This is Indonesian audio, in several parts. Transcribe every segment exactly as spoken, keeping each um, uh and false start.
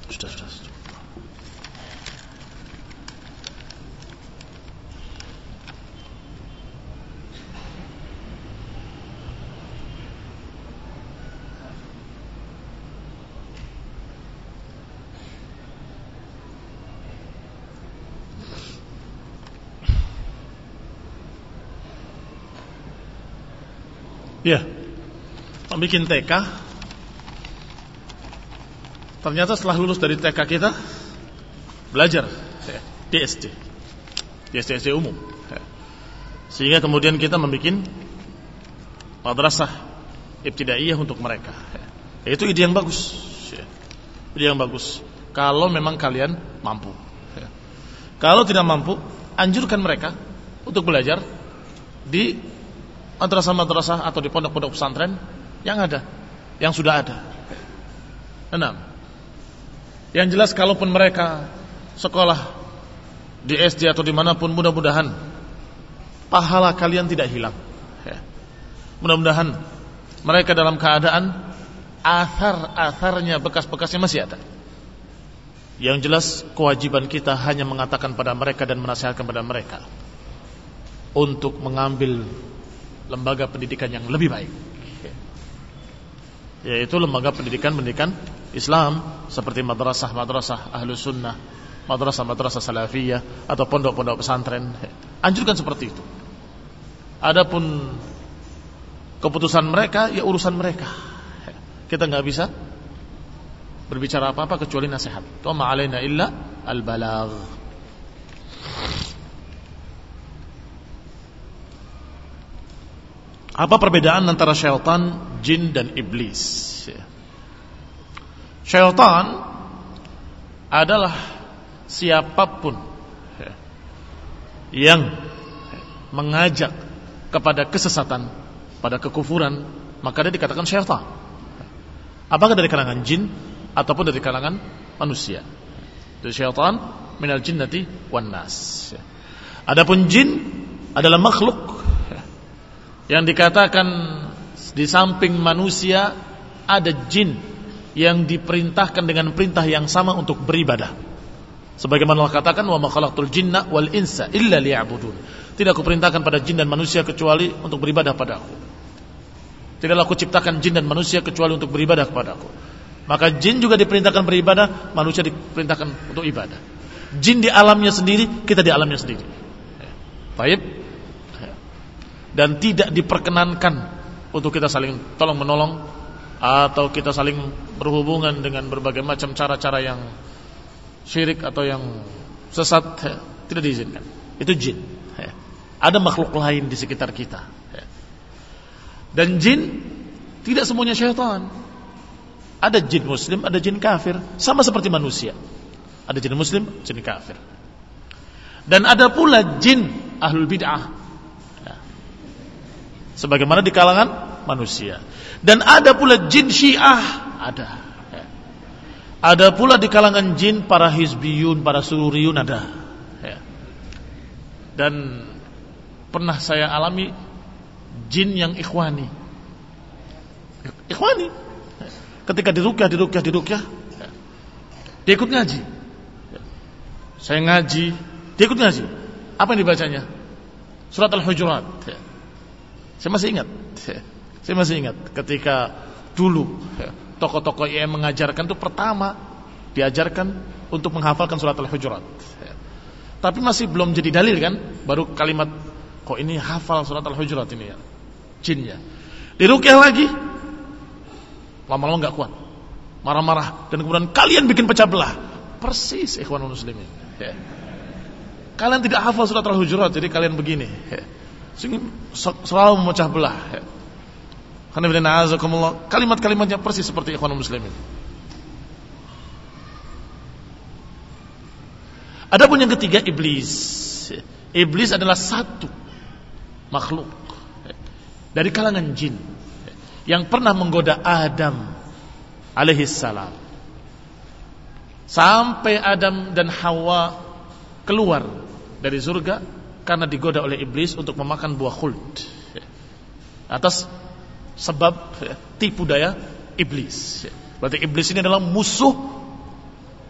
Sudah, sudah. Ya, bikin T K. Ternyata setelah lulus dari T K kita belajar di S D, di S D S D umum. Sehingga kemudian kita membuat madrasah ibtidaiyah untuk mereka. Itu ide yang bagus, ide yang bagus. Kalau memang kalian mampu. Kalau tidak mampu, anjurkan mereka untuk belajar di madrasah-madrasah atau di pondok-pondok pesantren yang ada, yang sudah ada. Enam. Yang jelas kalaupun mereka sekolah di S D atau dimanapun, mudah-mudahan pahala kalian tidak hilang. Mudah-mudahan mereka dalam keadaan athar-atharnya, bekas-bekasnya masih ada. Yang jelas kewajiban kita hanya mengatakan pada mereka dan menasihatkan pada mereka untuk mengambil lembaga pendidikan yang lebih baik, yaitu lembaga pendidikan-pendidikan Islam seperti madrasah-madrasah Ahlus Sunnah, madrasah-madrasah Salafiyah atau pondok-pondok pesantren. Anjurkan seperti itu. Adapun keputusan mereka, ya urusan mereka. Kita nggak bisa berbicara apa-apa kecuali nasihat. Wa ma 'alaina illa al-balagh. Apa perbedaan antara syaitan, jin dan iblis? Syaitan adalah siapapun yang mengajak kepada kesesatan, pada kekufuran, maka dia dikatakan syaitan. Apakah dari kalangan jin ataupun dari kalangan manusia? Itu syaitan minal jinnati wan nas. Adapun jin adalah makhluk yang dikatakan di samping manusia ada jin yang diperintahkan dengan perintah yang sama untuk beribadah. Sebagaimana Allah katakan, wa ma khalaqtul jinna wal insa illa liya'budun. Tidak aku perintahkan pada jin dan manusia kecuali untuk beribadah padaku. Tidaklah aku ciptakan jin dan manusia kecuali untuk beribadah kepadaku. Maka jin juga diperintahkan beribadah, manusia diperintahkan untuk ibadah. Jin di alamnya sendiri, kita di alamnya sendiri. Baik. Dan tidak diperkenankan untuk kita saling tolong menolong atau kita saling berhubungan dengan berbagai macam cara-cara yang syirik atau yang sesat, tidak diizinkan. Itu jin. Ada makhluk lain di sekitar kita. Dan jin tidak semuanya syaitan. Ada jin muslim, ada jin kafir, sama seperti manusia. Ada jin muslim, jin kafir. Dan ada pula jin ahlul bid'ah, sebagaimana di kalangan manusia. Dan ada pula jin syiah, ada. Ada pula di kalangan jin para hizbiyun, para sururiyun, ada. Dan pernah saya alami jin yang ikhwani. Ikhwani. Ketika dirukyah, dirukyah, dirukyah, dia ikut ngaji. Saya ngaji, dia ikut ngaji. Apa yang dibacanya? Surat Al-Hujurat. Saya masih ingat, saya masih ingat ketika dulu tokoh-tokoh yang mengajarkan itu pertama diajarkan untuk menghafalkan surat Al-Hujurat. Tapi masih belum jadi dalil kan, baru kalimat kok ini hafal surat Al-Hujurat ini ya, jinnya. Dirukyah lagi, lama-lama nggak kuat, marah-marah, dan kemudian kalian bikin pecah belah. Persis ikhwanul muslimin. Kalian tidak hafal surat Al-Hujurat, jadi kalian begini. Selalu memecah belah. Kalimat-kalimatnya persis seperti ikhwanul muslimin. Adapun yang ketiga, iblis. Iblis adalah satu makhluk dari kalangan jin yang pernah menggoda Adam alaihissalam sampai Adam dan Hawa keluar dari surga karena digoda oleh iblis untuk memakan buah khuld, atas sebab tipu daya iblis. Berarti iblis ini adalah musuh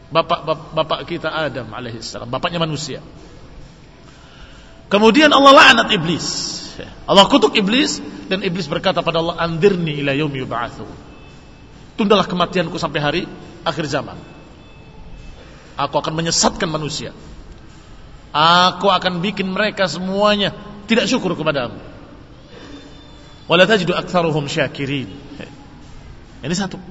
bapak, bapak bapak kita Adam alaihissalam, bapaknya manusia. Kemudian Allah laknat iblis. Allah kutuk iblis dan iblis berkata pada Allah, andirni ila yaumi yub'atsun. Tundalah kematianku sampai hari akhir zaman. Aku akan menyesatkan manusia. Aku akan bikin mereka semuanya tidak syukur kepadamu. Wala tajidu aktsaruhum syakirin. Ini satu.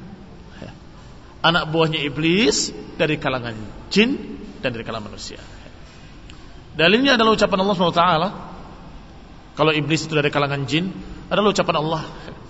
Anak buahnya iblis dari kalangan jin dan dari kalangan manusia. Dalilnya adalah ucapan Allah subhanahu wa taala. Kalau iblis itu dari kalangan jin, adalah ucapan Allah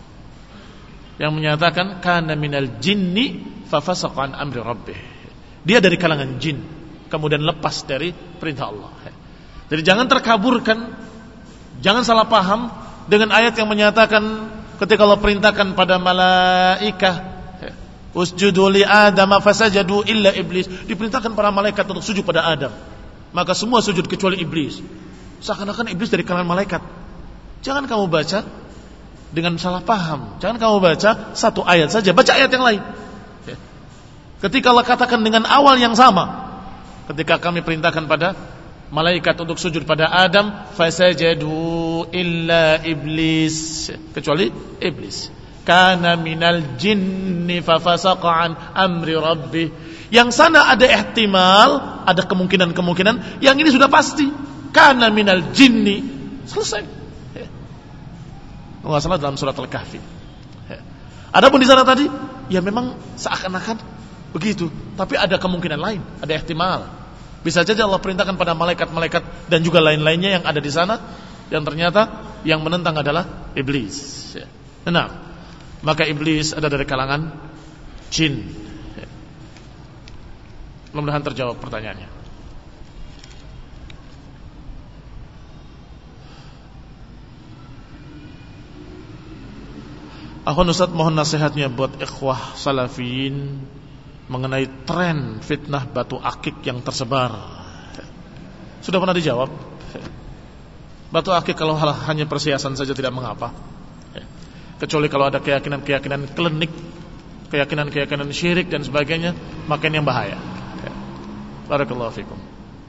yang menyatakan kana minal jinni fa fasaqa an amri rabbih. Dia dari kalangan jin, kemudian lepas dari perintah Allah. Jadi jangan terkaburkan, jangan salah paham dengan ayat yang menyatakan ketika Allah perintahkan pada malaikah usjudu li Adam fasajadu illa iblis, diperintahkan para malaikat untuk sujud pada Adam, maka semua sujud kecuali iblis. Seakan-akan iblis dari kalangan malaikat. Jangan kamu baca dengan salah paham. Jangan kamu baca satu ayat saja, baca ayat yang lain. Ketika Allah katakan dengan awal yang sama, ketika kami perintahkan pada malaikat untuk sujud pada Adam, fasajadu illa iblis, kecuali iblis. Kana minal jinni fafasaqa an amri rabbih. Yang sana ada ihtimal, ada kemungkinan-kemungkinan, yang ini sudah pasti. Kana minal jinni, selesai. Enggak salah dalam surat Al-Kahfi. Adapun di sana tadi, ya memang seakan-akan begitu, tapi ada kemungkinan lain, ada ihtimal. Bisa saja Allah perintahkan pada malaikat-malaikat dan juga lain-lainnya yang ada di sana, yang ternyata yang menentang adalah iblis. Nah, maka iblis ada dari kalangan jin. Mudah-mudahan terjawab pertanyaannya. Akhwan Ustaz, mohon nasihatnya buat ikhwah salafiyin mengenai tren fitnah batu akik yang tersebar. Sudah pernah dijawab. Batu akik kalau hanya perhiasan saja tidak mengapa, kecuali kalau ada keyakinan-keyakinan klinik, keyakinan-keyakinan syirik dan sebagainya, maka ini yang bahaya. Barakallahu fikum.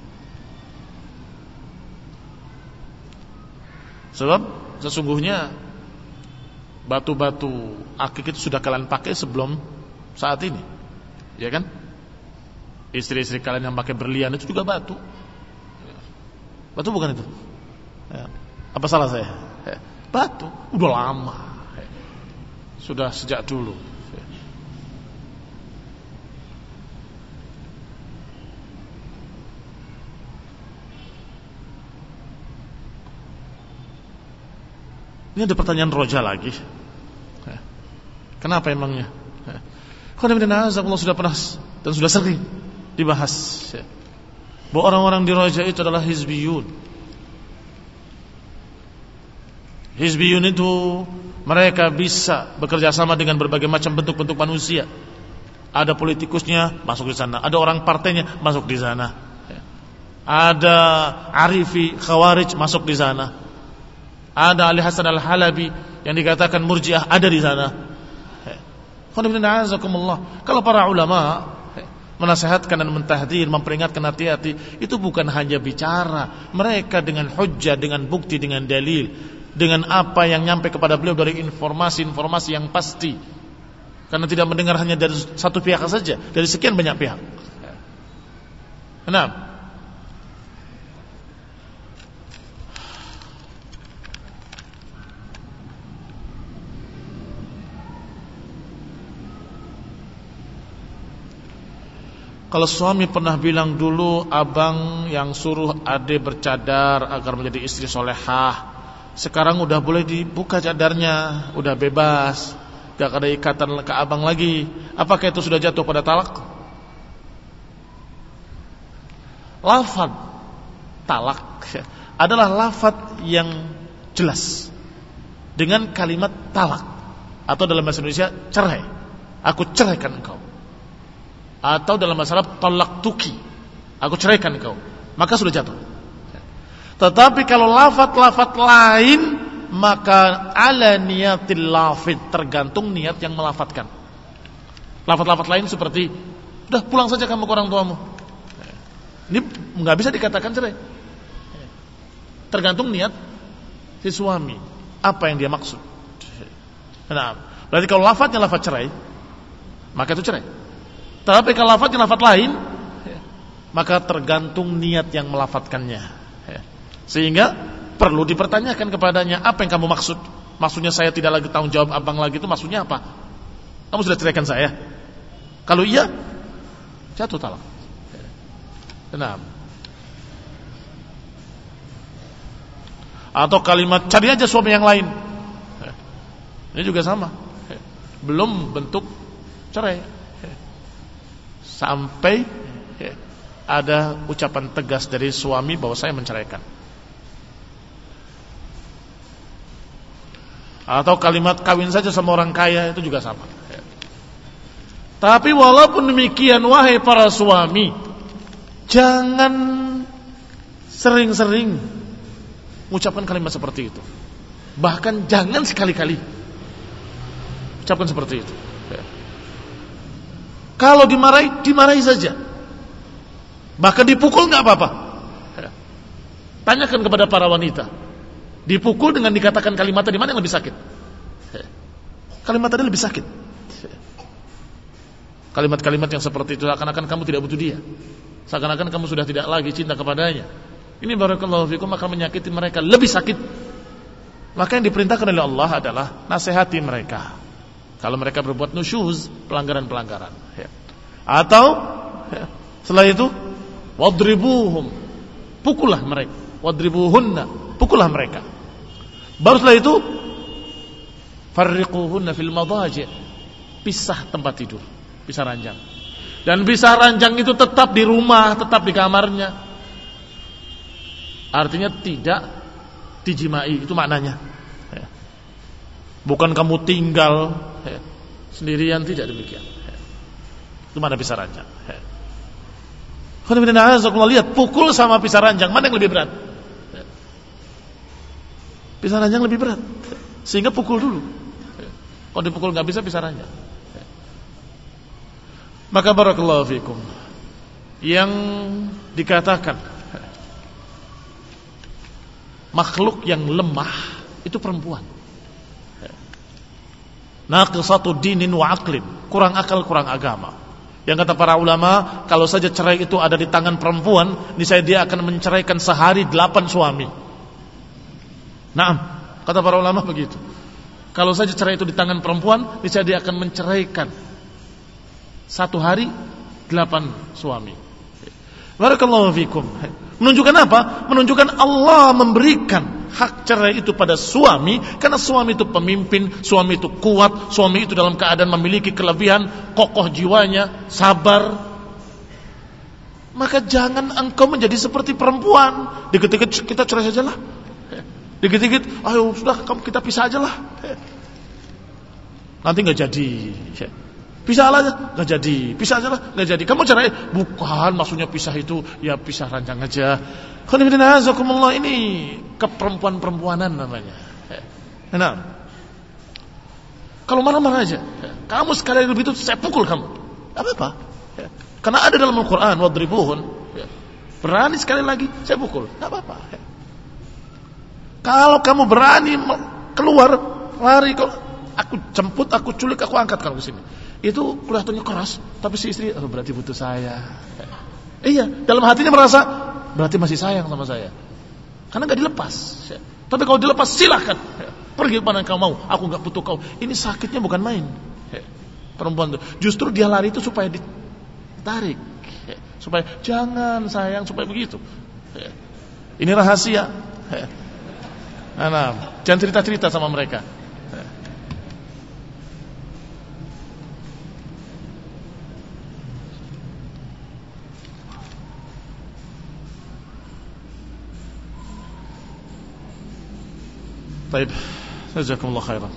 Sebab sesungguhnya batu-batu akik itu sudah kalian pakai sebelum saat ini, ya kan? Istri-istri kalian yang pakai berlian itu juga batu. Batu bukan itu? Ya. Apa salah saya? Ya. Batu, udah lama, ya. Sudah sejak dulu. Ya. Ini ada pertanyaan roja lagi. Kenapa emangnya? Karena Allah sudah pernah dan sudah sering dibahas bahwa orang-orang di roja itu adalah hizbiyun. Hizbiyun itu mereka bisa bekerja sama dengan berbagai macam bentuk-bentuk manusia. Ada politikusnya masuk di sana, ada orang partainya masuk di sana, ada Arifi Khawarij masuk di sana, ada Ali Hasan Al-Halabi yang dikatakan murjiah ada di sana. Kalau para ulama menasihatkan dan mentahdir, memperingatkan hati-hati, itu bukan hanya bicara, mereka dengan hujjah, dengan bukti, dengan dalil, dengan apa yang nyampe kepada beliau dari informasi-informasi yang pasti. Karena tidak mendengar hanya dari satu pihak saja, dari sekian banyak pihak. Nah, kalau suami pernah bilang dulu abang yang suruh ade bercadar agar menjadi istri solehah, sekarang udah boleh dibuka cadarnya, udah bebas, gak ada ikatan ke abang lagi, apakah itu sudah jatuh pada talak? Lafaz talak adalah lafaz yang jelas dengan kalimat talak, atau dalam bahasa Indonesia cerai, aku ceraikan engkau, atau dalam masalah talak tuki, aku ceraikan kau, maka sudah jatuh. Tetapi kalau lafaz-lafaz lain, maka ala niyatil lafid, tergantung niat yang melafatkan. Lafaz-lafaz lain seperti Udah pulang saja kamu ke orang tuamu. Ini nggak bisa dikatakan cerai. Tergantung niat si suami, apa yang dia maksud. Nah, berarti kalau lafadznya lafadz cerai, maka itu cerai. Tapi kalau lafadznya lafadz lain, maka tergantung niat yang melafadzkannya. Sehingga perlu dipertanyakan kepadanya, apa yang kamu maksud? Maksudnya saya tidak lagi tanggung jawab abang lagi, itu maksudnya apa? Kamu sudah ceraikan saya? Kalau iya, jatuh talak. Nah. Atau kalimat cari aja suami yang lain, ini juga sama, belum bentuk cerai. Sampai ada ucapan tegas dari suami bahwa saya menceraikan. Atau kalimat kawin saja sama orang kaya, itu juga sama. Tapi walaupun demikian, wahai para suami, jangan sering-sering mengucapkan kalimat seperti itu. Bahkan jangan sekali-kali ucapkan seperti itu. Kalau dimarahi, dimarahi saja. Bahkan dipukul nggak apa-apa. Tanyakan kepada para wanita, dipukul dengan dikatakan kalimat tadi, mana yang lebih sakit? Kalimat tadi lebih sakit. Kalimat-kalimat yang seperti itu seakan-akan kamu tidak butuh dia, seakan-akan kamu sudah tidak lagi cinta kepadanya. Ini barakallahu fikum akan menyakiti mereka lebih sakit. Maka yang diperintahkan oleh Allah adalah nasihati mereka kalau mereka berbuat nusyuz, pelanggaran-pelanggaran. Atau setelah itu wadribuhum, pukullah mereka. Wadribuhunna, pukullah mereka. Baru setelah itu farriquhunna fil madaji', pisah tempat tidur, pisah ranjang. Dan pisah ranjang itu tetap di rumah, tetap di kamarnya. Artinya tidak dijimai, itu maknanya. Bukan kamu tinggal sendirian, tidak demikian. Itu mana pisah ranjang. Lihat, pukul sama pisah ranjang, mana yang lebih berat? Pisah ranjang lebih berat, sehingga pukul dulu. Kalau dipukul nggak bisa, pisah ranjang. Maka barakallahu fikum, yang dikatakan makhluk yang lemah itu perempuan. Naqisatu dinin wa aqlin, kurang akal, kurang agama. Yang kata para ulama, kalau saja cerai itu ada di tangan perempuan, niscaya dia akan menceraikan sehari delapan suami. Naam, kata para ulama begitu. Kalau saja cerai itu di tangan perempuan, niscaya dia akan menceraikan satu hari delapan suami. Barakallahu fikum. Menunjukkan apa? Menunjukkan Allah memberikan hak cerai itu pada suami, karena suami itu pemimpin, suami itu kuat, suami itu dalam keadaan memiliki kelebihan, kokoh jiwanya, sabar. Maka jangan engkau menjadi seperti perempuan. Dikit-dikit kita cerai sajalah. Dikit-dikit, ayo sudah kamu kita pisah ajalah. Nanti nggak jadi. Pisah aja, nggak jadi. Pisah aja lah, nggak jadi. Kamu cerai, bukan maksudnya pisah itu ya pisah ranjang aja. Ini keperempuan-perempuanan namanya. Nah, kalau marah-marah aja, kamu sekali lebih itu saya pukul kamu, apa apa? Karena ada dalam Al-Quran, wadribuhun. Berani sekali lagi, saya pukul, nggak apa-apa. Kalau kamu berani keluar, lari, aku jemput, aku culik, aku angkat kamu ke sini. Itu kelihatannya keras, tapi si istri, oh, berarti butuh saya. Iya, dalam hatinya merasa berarti masih sayang sama saya, karena nggak dilepas. Tapi kalau dilepas, silahkan pergi kemana kau mau, aku nggak butuh kau. Ini sakitnya bukan main. Perempuan itu justru dia lari itu supaya ditarik, supaya jangan sayang, supaya begitu. Ini rahasia. Nah, jangan cerita-cerita sama mereka. Baik, jazakumullah khairan.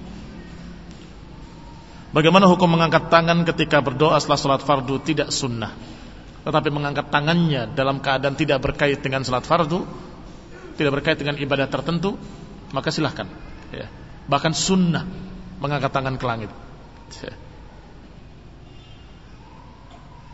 Bagaimana hukum mengangkat tangan ketika berdoa setelah salat fardu? Tidak sunnah. Tetapi mengangkat tangannya dalam keadaan tidak berkait dengan salat fardu, tidak berkait dengan ibadah tertentu, maka silahkan. Ya. Bahkan sunnah mengangkat tangan ke langit. Ya.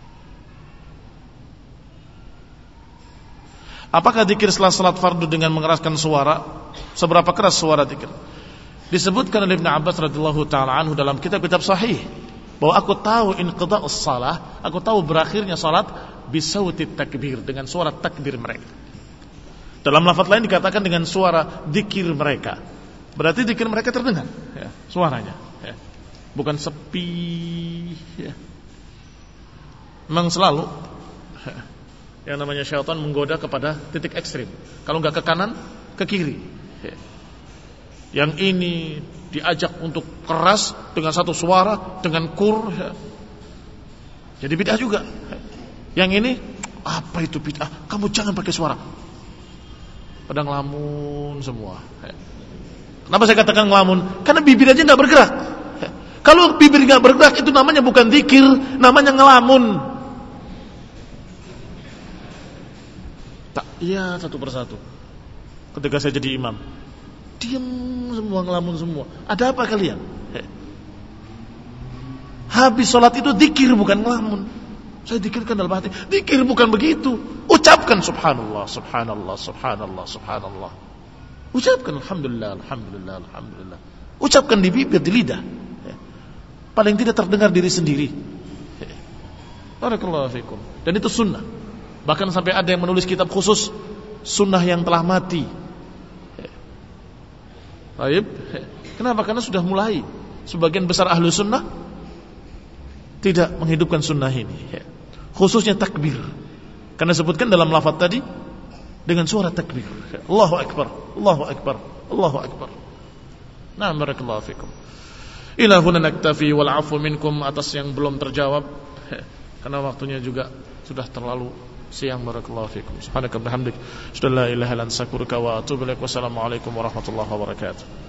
Apakah zikir setelah salat fardu dengan mengeraskan suara? Seberapa keras suara zikir? Disebutkan oleh Ibnu Abbas radhiyallahu taala anhu dalam kitab-kitab sahih bahwa aku tahu inqidha'us shalah, aku tahu berakhirnya salat bisauti takbir, dengan suara takbir mereka. Dalam lafaz lain dikatakan dengan suara zikir mereka. Berarti zikir mereka terdengar, ya, suaranya, ya. Bukan sepi, ya. Memang selalu ya, yang namanya syaitan menggoda kepada titik ekstrim. Kalau enggak ke kanan, ke kiri, ya. Yang ini diajak untuk keras dengan satu suara, dengan kur, ya. Jadi bid'ah juga. Yang ini, apa itu bid'ah? Kamu jangan pakai suara. Pada ngelamun semua, ya. Kenapa saya katakan ngelamun? Karena bibir aja gak bergerak, ya. Kalau bibir gak bergerak, itu namanya bukan zikir, namanya ngelamun. Tak, iya, satu persatu. Ketika saya jadi imam, diam semua, ngelamun semua. Ada apa kalian? Habis sholat itu zikir, bukan ngelamun. Saya zikirkan dalam hati. Zikir bukan begitu. Ucapkan subhanallah, subhanallah, subhanallah, subhanallah. Ucapkan alhamdulillah, alhamdulillah, alhamdulillah. Ucapkan di bibir, di lidah. Paling tidak terdengar diri sendiri. Barakallahu fikum. Dan itu sunnah. Bahkan sampai ada yang menulis kitab khusus sunnah yang telah mati. Baik. Kenapa? Karena sudah mulai sebagian besar ahlu sunnah tidak menghidupkan sunnah ini, khususnya takbir. Karena sebutkan dalam lafaz tadi dengan suara takbir. Allahu akbar, Allahu akbar, Allahu akbar. Nah, barakallahu fikum. Ila huna naktafi wal afu minkum, atas yang belum terjawab karena waktunya juga sudah terlalu siang. Barakallahu fikum. Subhanaka bihamdik, asyhadu an la ilaha illa anta astaghfiruka wa atubu ilaik. Wassalamu alaikum warahmatullahi wabarakatuh.